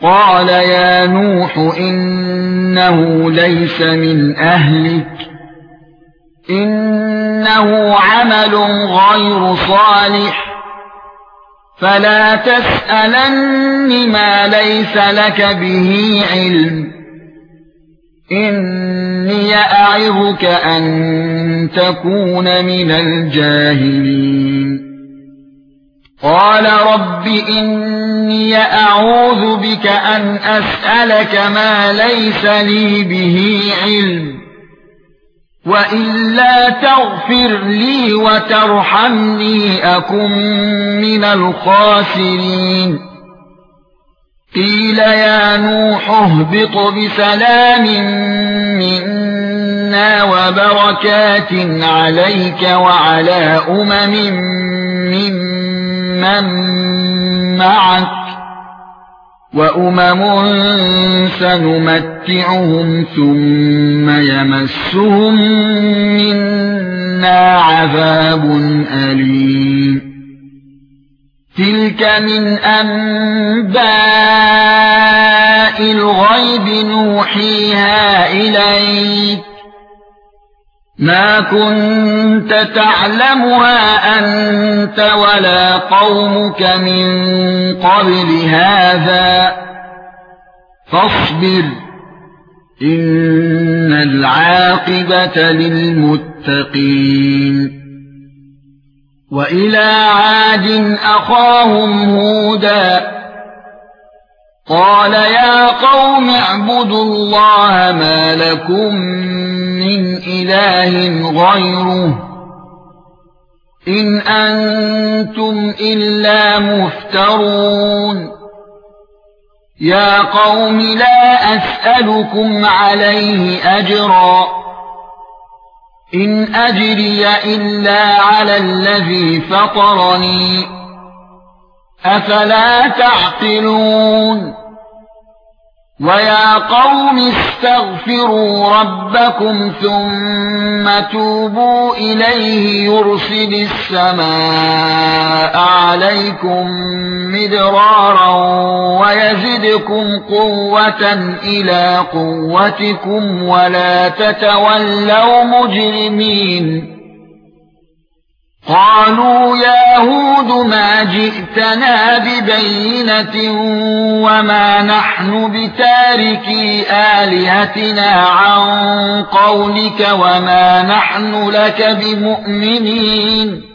قال يا نوح إنه ليس من أهلك إنه عمل غير صالح فلا تسألن ما ليس لك به علم إني أعظك أن تكون من الجاهلين قال رب إني أعوذ بك أن أسألك ما ليس لي به علم وإلا تغفر لي وترحمني أكن من الخاسرين قيل يا نوح اهبط بسلام منا وبركات عليك وعلى ممن معك وأمم سنمتعهم ثم يمسهم منا عذاب أليم تلك من أنباء الغيب نوحيها إليك ما كنت تعلمها أنت ولا قومك من قبل هذا فاصبر إن العاقبة للمتقين وإلى عاد أخاهم هودا قال يا قوم اعبدوا الله ما لكم من إله غيره إن أنتم إلا مفترون يا قوم لا أسألكم عليه أجرا إن أجري إلا على الذي فطرني أفلا تعقلون ويا قوم استغفروا ربكم ثم توبوا إليه يرسل السماء عليكم مدرارا ويزدكم قوة إلى قوتكم ولا تتولوا مجرمين قالوا يا هود ما جئتنا ببينة وما نحن بتاركي آلهتنا عن قولك وما نحن لك بمؤمنين